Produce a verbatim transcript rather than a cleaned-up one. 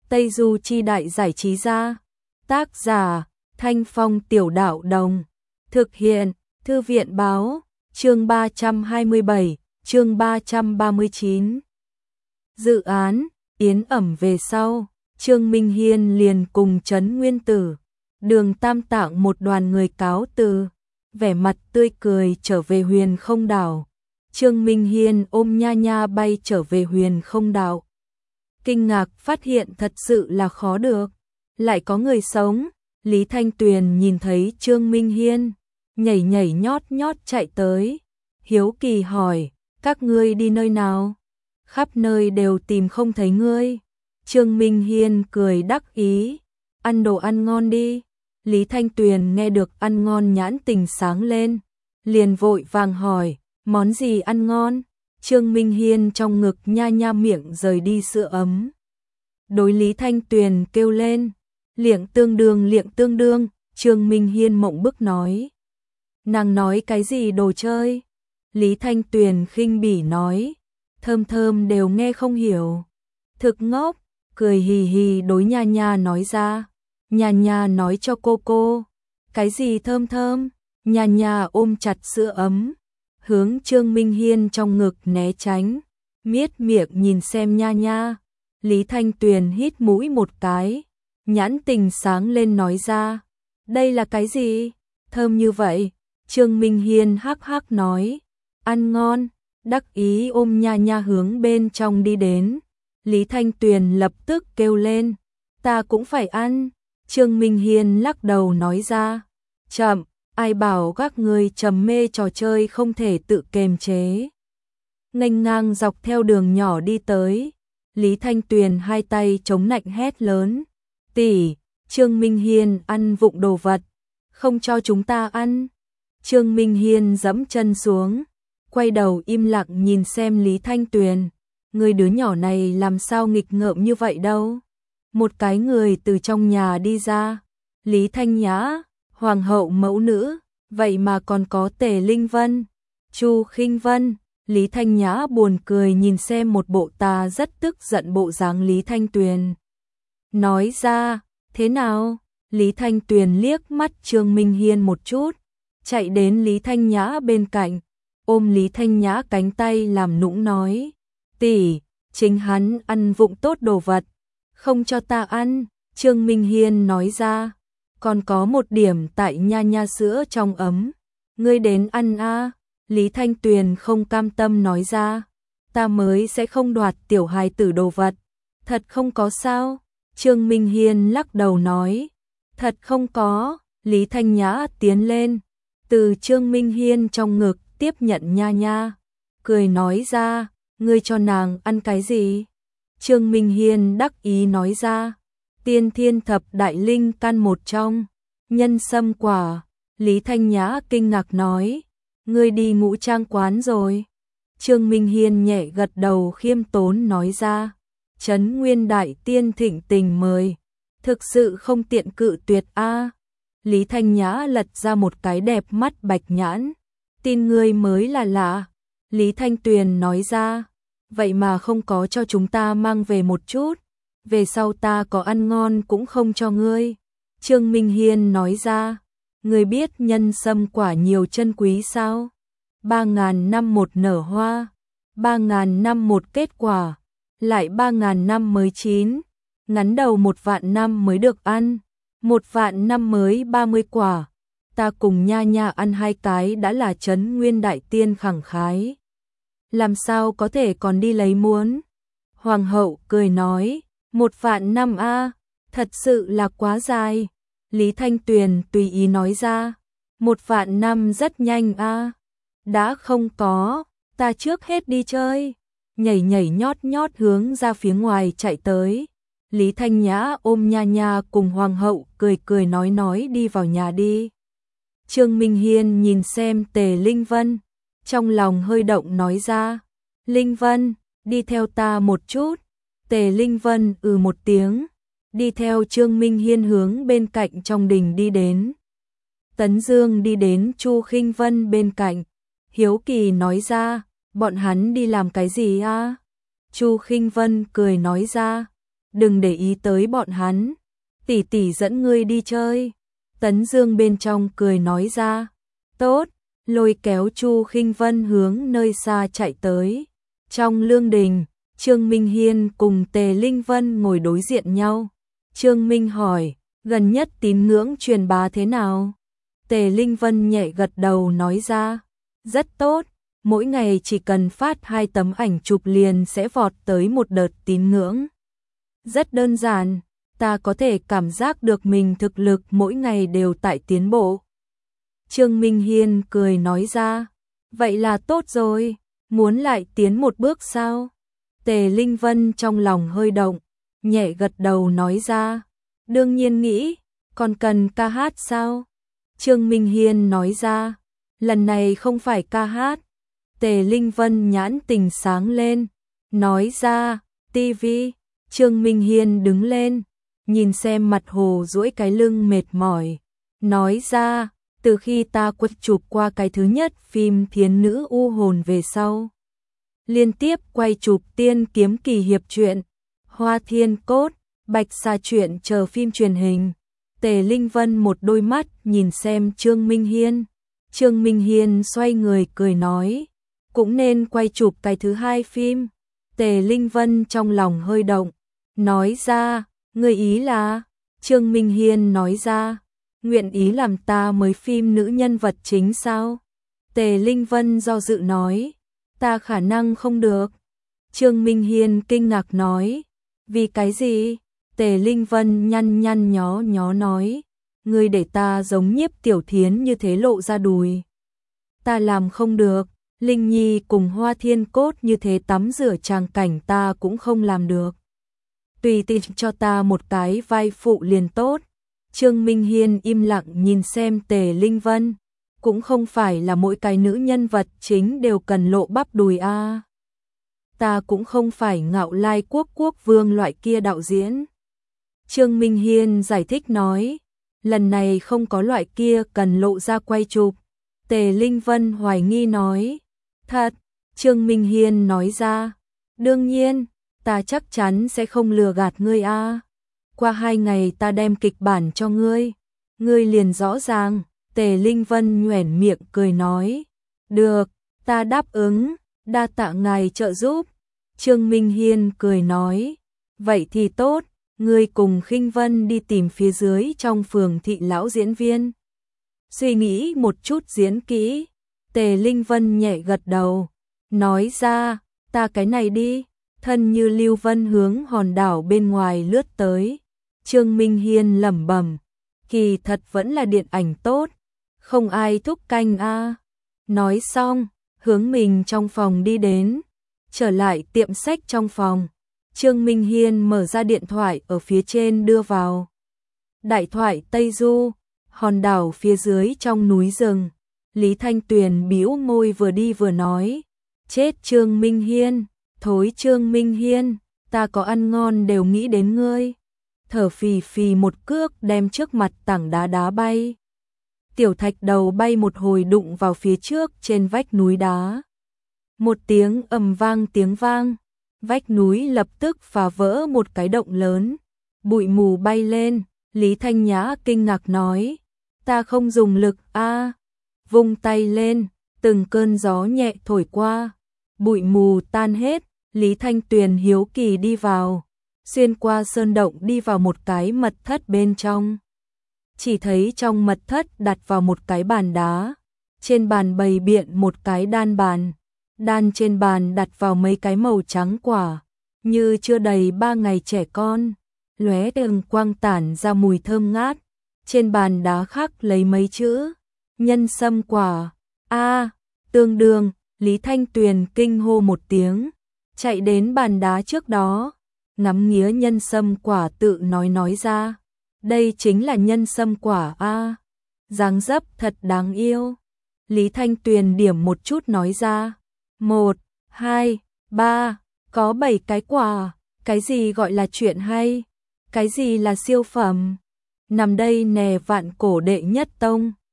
Tây Du Chi Đại giải trí gia. Tác giả Thanh Phong Tiểu Đạo Đồng. Thực hiện Thư viện Báo. Chương ba trăm hai mươi bảy, chương ba trăm ba mươi chín. Dự án Yến ẩm về sau, Trương Minh Hiên liền cùng Trấn Nguyên Tử, Đường Tam Tạng một đoàn người cáo từ, vẻ mặt tươi cười trở về Huyền Không Đảo. Trương Minh Hiên ôm Nha Nha bay trở về Huyền Không Đảo. Kinh ngạc phát hiện thật sự là khó được, lại có người sống. Lý Thanh Tuyền nhìn thấy Trương Minh Hiên, nhảy nhảy nhót nhót chạy tới, hiếu kỳ hỏi, các ngươi đi nơi nào? Khắp nơi đều tìm không thấy ngươi. Trương Minh Hiên cười đắc ý, ăn đồ ăn ngon đi. Lý Thanh Tuyền nghe được ăn ngon nhãn tình sáng lên, liền vội vàng hỏi, món gì ăn ngon? Trương Minh Hiên trong ngực Nha Nha miệng rời đi sữa ấm. Đối Lý Thanh Tuyền kêu lên, liệng tương đương liệng tương đương. Trương Minh Hiên mộng bức nói, nàng nói cái gì đồ chơi? Lý Thanh Tuyền khinh bỉ nói, thơm thơm đều nghe không hiểu. Thực ngốc, cười hì hì đối Nha Nha nói ra. Nha Nha nói cho cô cô, cái gì thơm thơm? Nha Nha ôm chặt sữa ấm, hướng Trương Minh Hiên trong ngực né tránh, miết miệng nhìn xem Nha Nha. Lý Thanh Tuyền hít mũi một cái, nhãn tình sáng lên nói ra, đây là cái gì? Thơm như vậy. Trương Minh Hiên hắc hắc nói, ăn ngon, đắc ý ôm Nha Nha hướng bên trong đi đến. Lý Thanh Tuyền lập tức kêu lên, ta cũng phải ăn. Trương Minh Hiên lắc đầu nói ra, chậm, ai bảo các ngươi trầm mê trò chơi không thể tự kiềm chế. Nghênh ngang dọc theo đường nhỏ đi tới, Lý Thanh Tuyền hai tay chống nạnh hét lớn, tỷ, Trương Minh Hiên ăn vụng đồ vật, không cho chúng ta ăn. Trương Minh Hiên giẫm chân xuống, quay đầu im lặng nhìn xem Lý Thanh Tuyền, người đứa nhỏ này làm sao nghịch ngợm như vậy đâu. Một cái người từ trong nhà đi ra, Lý Thanh Nhã, hoàng hậu mẫu nữ, vậy mà còn có Tề Linh Vân, Chu Khinh Vân. Lý Thanh Nhã buồn cười nhìn xem một bộ ta rất tức giận bộ dáng Lý Thanh Tuyền. Nói ra, thế nào? Lý Thanh Tuyền liếc mắt Trương Minh Hiên một chút, chạy đến Lý Thanh Nhã bên cạnh, ôm Lý Thanh Nhã cánh tay làm nũng nói, tỷ, chính hắn ăn vụng tốt đồ vật, không cho ta ăn. Trương Minh Hiên nói ra, còn có một điểm tại Nha Nha sữa trong ấm, ngươi đến ăn a. Lý Thanh Tuyền không cam tâm nói ra, ta mới sẽ không đoạt tiểu hài tử đồ vật, thật không có sao. Trương Minh Hiên lắc đầu nói, thật không có. Lý Thanh Nhã tiến lên, từ Trương Minh Hiên trong ngực tiếp nhận Nha Nha, cười nói ra, ngươi cho nàng ăn cái gì? Trương Minh Hiên đắc ý nói ra, tiên thiên thập đại linh căn một trong, nhân sâm quả. Lý Thanh Nhã kinh ngạc nói, ngươi đi ngũ trang quán rồi? Trương Minh Hiên nhẹ gật đầu khiêm tốn nói ra, Trấn Nguyên Đại Tiên thịnh tình mời, thực sự không tiện cự tuyệt a. Lý Thanh Nhã lật ra một cái đẹp mắt bạch nhãn, tin ngươi mới là lạ. Lý Thanh Tuyền nói ra, vậy mà không có cho chúng ta mang về một chút, về sau ta có ăn ngon cũng không cho ngươi. Trương Minh Hiên nói ra, ngươi biết nhân sâm quả nhiều chân quý sao? Ba ngàn năm một nở hoa, ba ngàn năm một kết quả, lại ba ngàn năm mới chín, ngắn đầu một vạn năm mới được ăn, một vạn năm mới ba mươi quả. Ta cùng Nha Nha ăn hai cái đã là Trấn Nguyên Đại Tiên khẳng khái, làm sao có thể còn đi lấy muốn? Hoàng hậu cười nói, một vạn năm a, thật sự là quá dài. Lý Thanh Tuyền tùy ý nói ra, một vạn năm rất nhanh a. Đã không có, ta trước hết đi chơi. Nhảy nhảy nhót nhót hướng ra phía ngoài chạy tới. Lý Thanh Nhã ôm Nha Nha cùng hoàng hậu cười cười nói nói đi vào nhà đi. Trương Minh Hiên nhìn xem Tề Linh Vân, trong lòng hơi động nói ra, Linh Vân, đi theo ta một chút. Tề Linh Vân ừ một tiếng, đi theo Trương Minh Hiên hướng bên cạnh trong đình đi đến. Tấn Dương đi đến Chu Khinh Vân bên cạnh, hiếu kỳ nói ra, bọn hắn đi làm cái gì a? Chu Khinh Vân cười nói ra, đừng để ý tới bọn hắn, tỷ tỷ dẫn ngươi đi chơi. Tấn Dương bên trong cười nói ra, tốt, lôi kéo Chu Khinh Vân hướng nơi xa chạy tới. Trong lương đình, Trương Minh Hiên cùng Tề Linh Vân ngồi đối diện nhau. Trương Minh hỏi, gần nhất tín ngưỡng truyền bá thế nào? Tề Linh Vân nhẹ gật đầu nói ra, rất tốt, mỗi ngày chỉ cần phát hai tấm ảnh chụp liền sẽ vọt tới một đợt tín ngưỡng. Rất đơn giản, ta có thể cảm giác được mình thực lực mỗi ngày đều tại tiến bộ. Trương Minh Hiên cười nói ra, vậy là tốt rồi, muốn lại tiến một bước sao? Tề Linh Vân trong lòng hơi động, nhẹ gật đầu nói ra, đương nhiên nghĩ, còn cần ca hát sao? Trương Minh Hiên nói ra, lần này không phải ca hát. Tề Linh Vân nhãn tình sáng lên, nói ra, ti vi. Trương Minh Hiên đứng lên, nhìn xem mặt hồ duỗi cái lưng mệt mỏi, nói ra, từ khi ta quật chụp qua cái thứ nhất phim Thiến Nữ U Hồn về sau, liên tiếp quay chụp Tiên Kiếm Kỳ Hiệp truyện, Hoa Thiên Cốt, Bạch Sa truyện chờ phim truyền hình. Tề Linh Vân một đôi mắt nhìn xem Trương Minh Hiên. Trương Minh Hiên xoay người cười nói, cũng nên quay chụp cái thứ hai phim. Tề Linh Vân trong lòng hơi động, nói ra, người ý là? Trương Minh Hiên nói ra, nguyện ý làm ta mới phim nữ nhân vật chính sao? Tề Linh Vân do dự nói, ta khả năng không được. Trương Minh Hiên kinh ngạc nói, vì cái gì? Tề Linh Vân nhăn nhăn nhó nhó nói, ngươi để ta giống Nhiếp Tiểu Thiến như thế lộ ra đùi. Ta làm không được, Linh Nhi cùng Hoa Thiên Cốt như thế tắm rửa tràng cảnh ta cũng không làm được. Tùy tiện cho ta một cái vai phụ liền tốt. Trương Minh Hiên im lặng nhìn xem Tề Linh Vân, cũng không phải là mỗi cái nữ nhân vật chính đều cần lộ bắp đùi a. À. Ta cũng không phải Ngạo Lai Quốc quốc vương loại kia đạo diễn. Trương Minh Hiên giải thích nói, lần này không có loại kia cần lộ ra quay chụp. Tề Linh Vân hoài nghi nói, thật? Trương Minh Hiên nói ra, đương nhiên, ta chắc chắn sẽ không lừa gạt ngươi a. À. Qua hai ngày ta đem kịch bản cho ngươi, ngươi liền rõ ràng. Tề Linh Vân nhoẻn miệng cười nói, được, ta đáp ứng, đa tạ ngài trợ giúp. Trương Minh Hiên cười nói, vậy thì tốt, ngươi cùng Khinh Vân đi tìm phía dưới trong phường thị lão diễn viên. Suy nghĩ một chút diễn kỹ. Tề Linh Vân nhẹ gật đầu, nói ra, ta cái này đi. Thân như Lưu Vân hướng hòn đảo bên ngoài lướt tới. Trương Minh Hiên lẩm bẩm, kỳ thật vẫn là điện ảnh tốt, không ai thúc canh a. À. Nói xong, hướng mình trong phòng đi đến, trở lại tiệm sách trong phòng. Trương Minh Hiên mở ra điện thoại ở phía trên đưa vào. Đại thoại Tây Du, hòn đảo phía dưới trong núi rừng. Lý Thanh Tuyền bĩu môi vừa đi vừa nói, chết Trương Minh Hiên, thối Trương Minh Hiên, ta có ăn ngon đều nghĩ đến ngươi. Thở phì phì một cước đem trước mặt tảng đá đá bay. Tiểu thạch đầu bay một hồi đụng vào phía trước trên vách núi đá. Một tiếng ầm vang tiếng vang, vách núi lập tức phá vỡ một cái động lớn. Bụi mù bay lên, Lý Thanh Nhã kinh ngạc nói, ta không dùng lực a. À. Vung tay lên, từng cơn gió nhẹ thổi qua, bụi mù tan hết. Lý Thanh Tuyền hiếu kỳ đi vào, xuyên qua sơn động đi vào một cái mật thất bên trong. Chỉ thấy trong mật thất đặt vào một cái bàn đá, trên bàn bày biện một cái đan bàn, đan trên bàn đặt vào mấy cái màu trắng quả, như chưa đầy ba ngày trẻ con, lóe từng quang tản ra mùi thơm ngát. Trên bàn đá khắc lấy mấy chữ, nhân sâm quả, a, à, tương đương. Lý Thanh Tuyền kinh hô một tiếng, chạy đến bàn đá trước đó, ngắm nghía nhân sâm quả tự nói nói ra, đây chính là nhân sâm quả a, à. Dáng dấp thật đáng yêu. Lý Thanh Tuyền điểm một chút nói ra, một, hai, ba, có bảy cái quả, cái gì gọi là chuyện hay, cái gì là siêu phẩm, nằm đây nè vạn cổ đệ nhất tông.